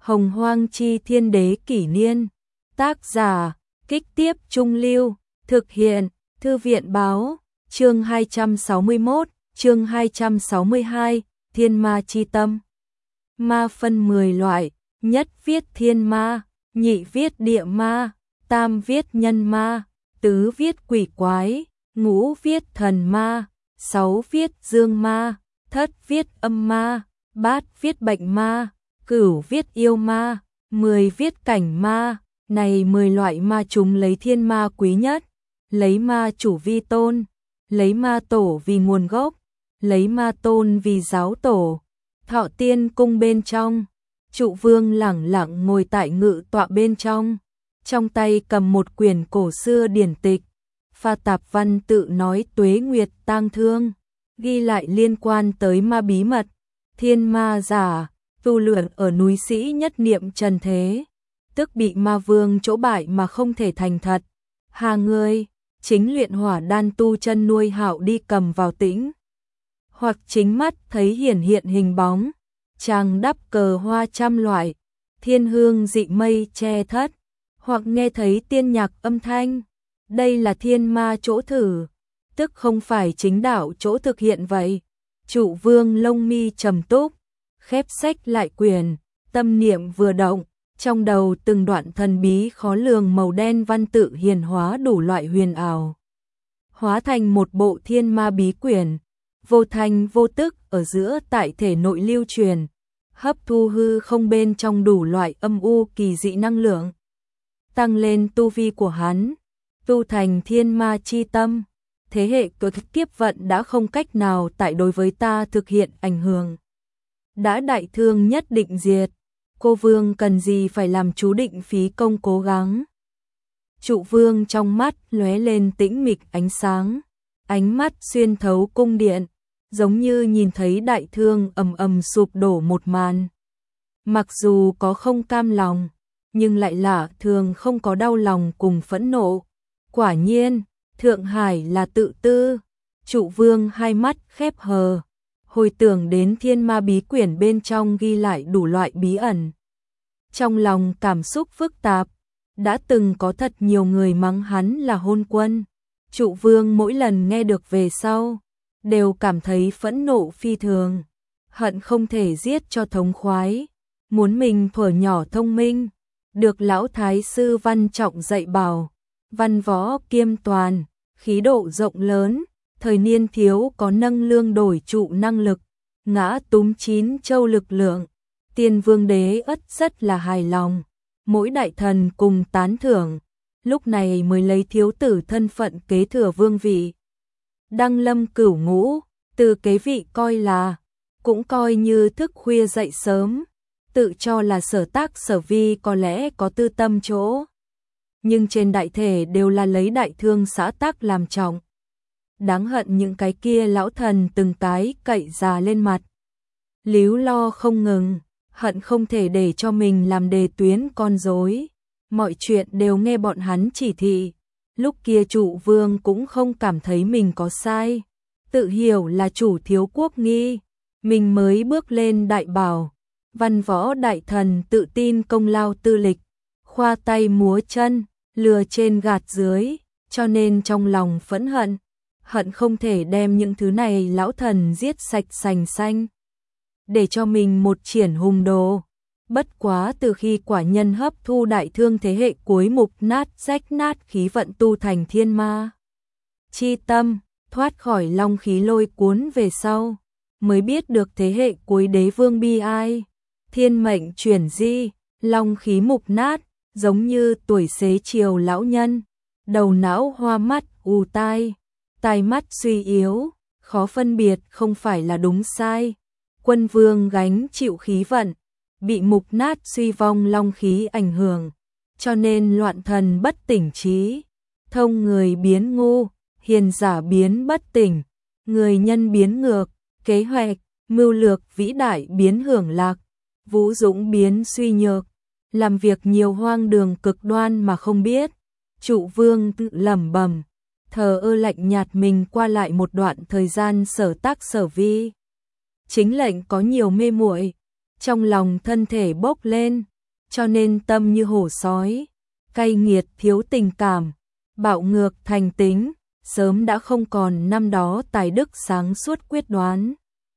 Hồng Hoang Chi Thiên Đế Kỷ Niên. Tác giả, Kích Tiếp Trung Lưu. Thực hiện, Thư viện Báo. Chương 261, chương 262, Thiên Ma Chi Tâm. Ma phân 10 loại, nhất viết thiên ma, nhị viết địa ma, tam viết nhân ma, tứ viết quỷ quái, ngũ viết thần ma, sáu viết dương ma, thất viết âm ma, bát viết bệnh ma, cửu viết yêu ma, 10 viết cảnh ma. Này 10 loại ma chúng lấy thiên ma quý nhất, lấy ma chủ vi tôn, lấy ma tổ vì nguồn gốc, lấy ma tôn vì giáo tổ. Thọ Tiên cung bên trong, Trụ Vương lẳng lặng ngồi tại ngự tọa bên trong tay cầm một quyển cổ xưa điển tịch, pha tạp văn tự nói tuế nguyệt tang thương, ghi lại liên quan tới ma bí mật, thiên ma giả, tu luyện ở núi Sĩ Nhất Niệm trần thế, tức bị ma vương chỗ bại mà không thể thành thật. Hà ngươi, chính luyện hỏa đan tu chân nuôi hạo đi cầm vào tĩnh, hoặc chính mắt thấy hiển hiện hình bóng, chàng đắp cờ hoa trăm loại, thiên hương dị mây che thất, hoặc nghe thấy tiên nhạc âm thanh. Đây là thiên ma chỗ thử, tức không phải chính đạo chỗ thực hiện vậy. Trụ Vương lông mi trầm túc, khép sách lại quyển, tâm niệm vừa động, trong đầu từng đoạn thần bí khó lường màu đen văn tự hiển hóa đủ loại huyền ảo, hóa thành một bộ thiên ma bí quyển, vô thanh vô tức ở giữa tại thể nội lưu truyền, hấp thu hư không bên trong đủ loại âm u kỳ dị năng lượng, tăng lên tu vi của hắn, tu thành thiên ma chi tâm. Thế hệ của kiếp vận đã không cách nào tại đối với ta thực hiện ảnh hưởng, đã đại thương nhất định diệt, cô Vương cần gì phải làm chú định phí công cố gắng. Trụ Vương trong mắt lóe lên tĩnh mịch ánh sáng, ánh mắt xuyên thấu cung điện, giống như nhìn thấy đại thương ầm ầm sụp đổ một màn. Mặc dù có không cam lòng, nhưng lại lạ thường không có đau lòng cùng phẫn nộ. Quả nhiên, Thượng Hải là tự tư. Trụ Vương hai mắt khép hờ, hồi tưởng đến thiên ma bí quyển bên trong ghi lại đủ loại bí ẩn. Trong lòng cảm xúc phức tạp, đã từng có thật nhiều người mắng hắn là hôn quân. Trụ Vương mỗi lần nghe được về sau, đều cảm thấy phẫn nộ phi thường, hận không thể giết cho thống khoái, muốn mình thuở nhỏ thông minh, được lão thái sư Văn Trọng dạy bảo, văn võ kiêm toàn, khí độ rộng lớn, thời niên thiếu có nâng lương đổi trụ năng lực, ngã túm 9 châu lực lượng. Tiên Vương Đế Ất rất là hài lòng, mỗi đại thần cùng tán thưởng, lúc này mới lấy thiếu tử thân phận kế thừa vương vị. Đăng lâm cửu ngũ, từ kế vị coi là, cũng coi như thức khuya dậy sớm, tự cho là sở tác sở vi có lẽ có tư tâm chỗ. Nhưng trên đại thể đều là lấy đại thương xã tác làm trọng. Đáng hận những cái kia lão thần từng cái cậy già lên mặt, líu lo không ngừng, hận không thể để cho mình làm đề tuyến con rối, mọi chuyện đều nghe bọn hắn chỉ thị. Lúc kia Trụ Vương cũng không cảm thấy mình có sai, tự hiểu là chủ thiếu quốc nghi, mình mới bước lên đại bảo, văn võ đại thần tự tin công lao tư lịch, khoa tay múa chân, lừa trên gạt dưới, cho nên trong lòng phẫn hận, hận không thể đem những thứ này lão thần giết sạch sành xanh, để cho mình một triển hùng đồ. Bất quá từ khi quả nhân hấp thu đại thương thế hệ cuối mục nát rách nát khí vận tu thành thiên ma chi tâm, thoát khỏi long khí lôi cuốn về sau, mới biết được thế hệ cuối đế vương bi ai, thiên mệnh chuyển di, long khí mục nát, giống như tuổi xế chiều lão nhân, đầu não hoa mắt ù tai, tai mắt suy yếu, khó phân biệt không phải là đúng sai. Quân vương gánh chịu khí vận, bị mục nát suy vong long khí ảnh hưởng, cho nên loạn thần bất tỉnh trí, thông người biến ngu, hiền giả biến bất tỉnh, người nhân biến ngược, kế hoạch, mưu lược vĩ đại biến hưởng lạc, vũ dũng biến suy nhược, làm việc nhiều hoang đường cực đoan mà không biết. Trụ Vương tự lẩm bẩm, thờ ơ lạnh nhạt mình qua lại một đoạn thời gian sở tác sở vi. Chính lệnh có nhiều mê muội, trong lòng thân thể bốc lên, cho nên tâm như hổ sói, cay nghiệt thiếu tình cảm, bạo ngược thành tính, sớm đã không còn năm đó tài đức sáng suốt quyết đoán.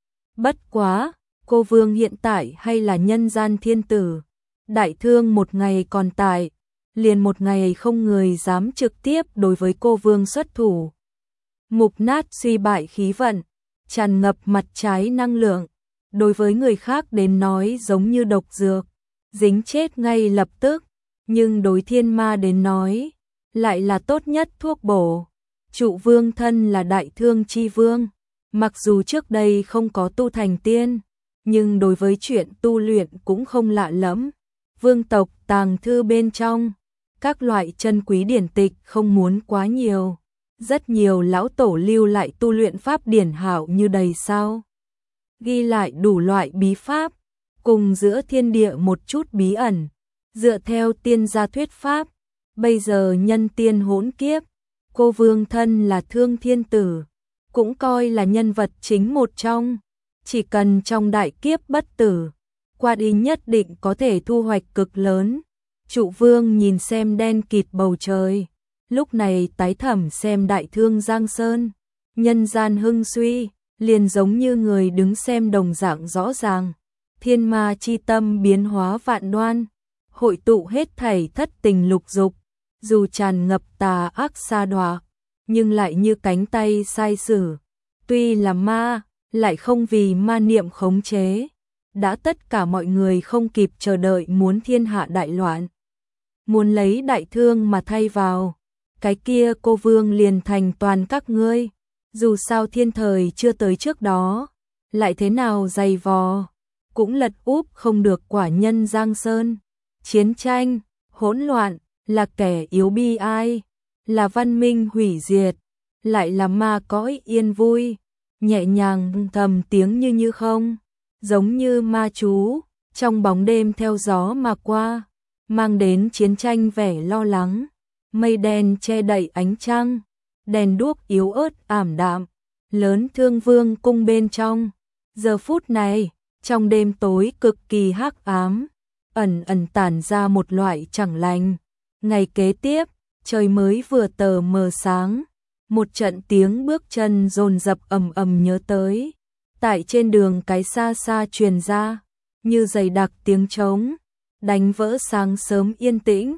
Bất quá, cô vương hiện tại hay là nhân gian thiên tử, đại thương một ngày còn tại, liền một ngày không người dám trực tiếp đối với cô vương xuất thủ. Mục nát suy bại khí vận, tràn ngập mặt trái năng lượng, đối với người khác đến nói giống như độc dược, dính chết ngay lập tức, nhưng đối thiên ma đến nói, lại là tốt nhất thuốc bổ. Trụ vương thân là đại thương chi vương, mặc dù trước đây không có tu thành tiên, nhưng đối với chuyện tu luyện cũng không lạ lẫm. Vương tộc tàng thư bên trong, các loại chân quý điển tịch không muốn quá nhiều. Rất nhiều lão tổ lưu lại tu luyện pháp điển hảo như đầy sao. Ghi lại đủ loại bí pháp, cùng giữa thiên địa một chút bí ẩn, dựa theo tiên gia thuyết pháp. Bây giờ nhân tiên hỗn kiếp, cô vương thân là thương thiên tử, cũng coi là nhân vật chính một trong. Chỉ cần trong đại kiếp bất tử, qua đi nhất định có thể thu hoạch cực lớn. Trụ vương nhìn xem đen kịt bầu trời, lúc này tái thẩm xem đại thương Giang Sơn, nhân gian hưng suy, liền giống như người đứng xem đồng dạng rõ ràng. Thiên ma chi tâm biến hóa vạn đoan, hội tụ hết thảy thất tình lục dục, dù tràn ngập tà ác sa đọa, nhưng lại như cánh tay sai sử. Tuy là ma, lại không vì ma niệm khống chế. Đã tất cả mọi người không kịp chờ đợi muốn thiên hạ đại loạn, muốn lấy đại thương mà thay vào, cái kia cô vương liền thành toàn các ngươi. Dù sao thiên thời chưa tới trước đó, lại thế nào dày vò, cũng lật úp không được quả nhân Giang Sơn. Chiến tranh, hỗn loạn, là kẻ yếu bi ai, là văn minh hủy diệt, lại là ma cõi yên vui, nhẹ nhàng thầm tiếng như không, giống như ma chú, trong bóng đêm theo gió mà qua, mang đến chiến tranh vẻ lo lắng. Mây đen che đậy ánh trăng, đèn đuốc yếu ớt ảm đạm, lớn thương vương cung bên trong. Giờ phút này, trong đêm tối cực kỳ hắc ám, ẩn ẩn tản ra một loại chẳng lành. Ngày kế tiếp, trời mới vừa tờ mờ sáng, một trận tiếng bước chân dồn dập ầm ầm nhớ tới. Tại trên đường cái xa xa truyền ra, như dày đặc tiếng trống, đánh vỡ sáng sớm yên tĩnh.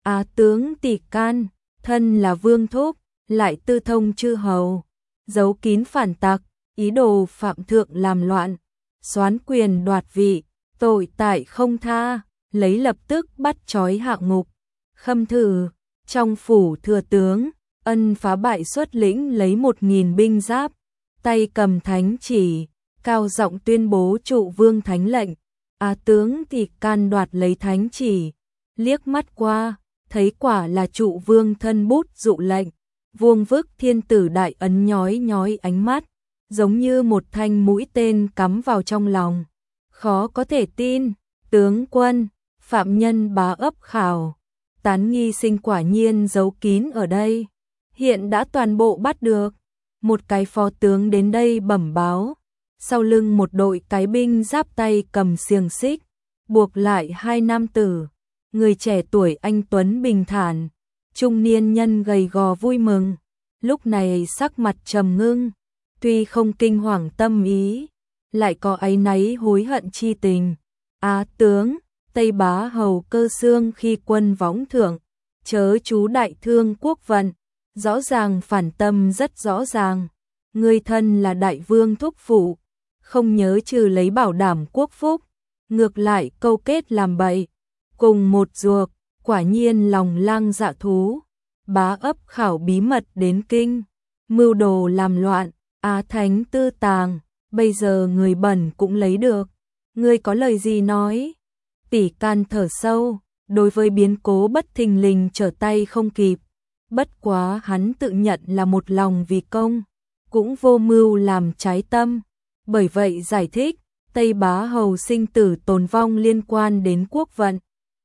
Tướng Tỷ Can, thân là vương thúc, lại tư thông chư hầu, giấu kín phản tặc, ý đồ phạm thượng làm loạn, soán quyền đoạt vị, tội tại không tha, lấy lập tức bắt trói hạ ngục. Khâm Thử, trong phủ thừa tướng, ân phá bại xuất lĩnh lấy 1000 binh giáp, tay cầm thánh chỉ, cao giọng tuyên bố trụ vương thánh lệnh. Tướng Tỷ Can đoạt lấy thánh chỉ, liếc mắt qua, thấy quả là trụ vương thân bút dụ lệnh. Vuông vức thiên tử đại ấn nhói nhói ánh mắt, giống như một thanh mũi tên cắm vào trong lòng. Khó có thể tin, tướng quân, phạm nhân bá ấp khảo, tán nghi sinh quả nhiên giấu kín ở đây, hiện đã toàn bộ bắt được. Một cái phó tướng đến đây bẩm báo, sau lưng một đội cái binh giáp tay cầm xiềng xích, buộc lại 2 nam tử. Người trẻ tuổi anh tuấn bình thản, trung niên nhân gầy gò vui mừng, lúc này sắc mặt trầm ngưng, tuy không kinh hoàng tâm ý, lại có áy náy hối hận chi tình. Tướng, Tây Bá Hầu Cơ Xương khi quân võng thượng, chớ chú đại thương quốc vận, rõ ràng phản tâm rất rõ ràng. Người thân là đại vương thúc phụ, không nhớ trừ lấy bảo đảm quốc phúc, ngược lại câu kết làm bậy. Cùng một ruột, quả nhiên lòng lang dạ thú, bá ấp khảo bí mật đến kinh, mưu đồ làm loạn, thánh tư tàng, bây giờ người bẩn cũng lấy được. Ngươi có lời gì nói? Tỷ Can thở sâu, đối với biến cố bất thình lình trở tay không kịp. Bất quá hắn tự nhận là một lòng vì công, cũng vô mưu làm trái tâm. Bởi vậy giải thích, Tây Bá Hầu sinh tử tồn vong liên quan đến quốc vận.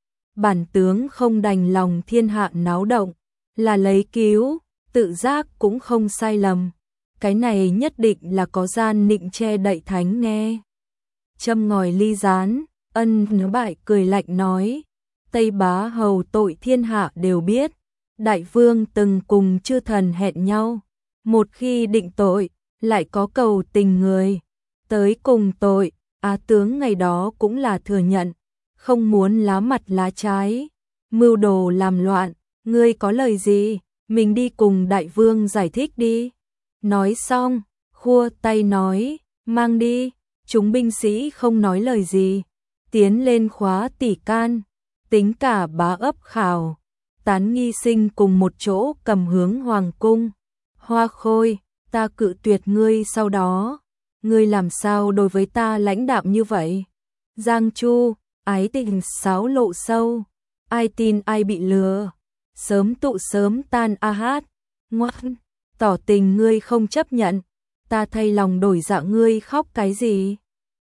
Bản tướng không đành lòng thiên hạ náo động, là lấy cứu, tự giác cũng không sai lầm. Cái này nhất định là có gian nịnh che đậy thánh nghe. Châm ngòi ly gián, ân bại cười lạnh nói, Tây Bá Hầu tội thiên hạ đều biết, đại vương từng cùng chư thần hẹn nhau, một khi định tội, lại có cầu tình người tới cùng tội. Á tướng ngày đó cũng là thừa nhận, không muốn lá mặt lá trái, mưu đồ làm loạn, ngươi có lời gì, mình đi cùng đại vương giải thích đi. Nói xong, khua tay nói, mang đi, chúng binh sĩ không nói lời gì, tiến lên khóa tỷ can, tính cả bá ấp Khảo, Tán Nghi Sinh cùng một chỗ cầm hướng hoàng cung. Hoa Khôi, ta cự tuyệt ngươi sau đó, ngươi làm sao đối với ta lãnh đạm như vậy? Giang Chu, ái tình xáo lộ sâu, ai tin ai bị lừa, sớm tụ sớm tan a hát, ngoan, tỏ tình ngươi không chấp nhận, ta thay lòng đổi dạ ngươi khóc cái gì?